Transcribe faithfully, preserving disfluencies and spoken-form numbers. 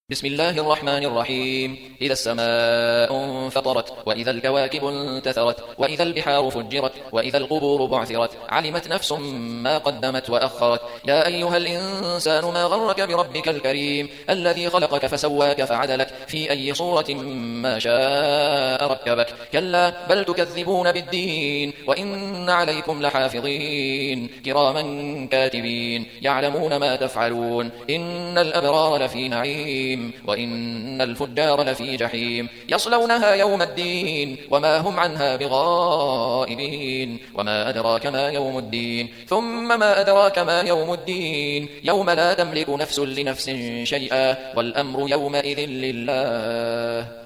بسم الله الرحمن الرحيم. إذا السماء انفطرت، وإذا الكواكب انتثرت، وإذا البحار فجرت، وإذا القبور بعثرت، علمت نفس ما قدمت وأخرت. يا أيها الإنسان ما غرك بربك الكريم الذي خلقك فسواك فعدلك في أي صورة ما شاء ركبك. كلا بل تكذبون بالدين، وإن عليكم لحافظين كراما كاتبين يعلمون ما تفعلون. إن الأبرار لفي نعيم، وإن الفجار لفي جحيم، يصلونها يوم الدين وما هم عنها بغائبين. وما أدراك ما يوم الدين، ثم ما أدراك ما يوم الدين، يوم لا تملك نفس لنفس شيئا، والأمر يومئذ لله.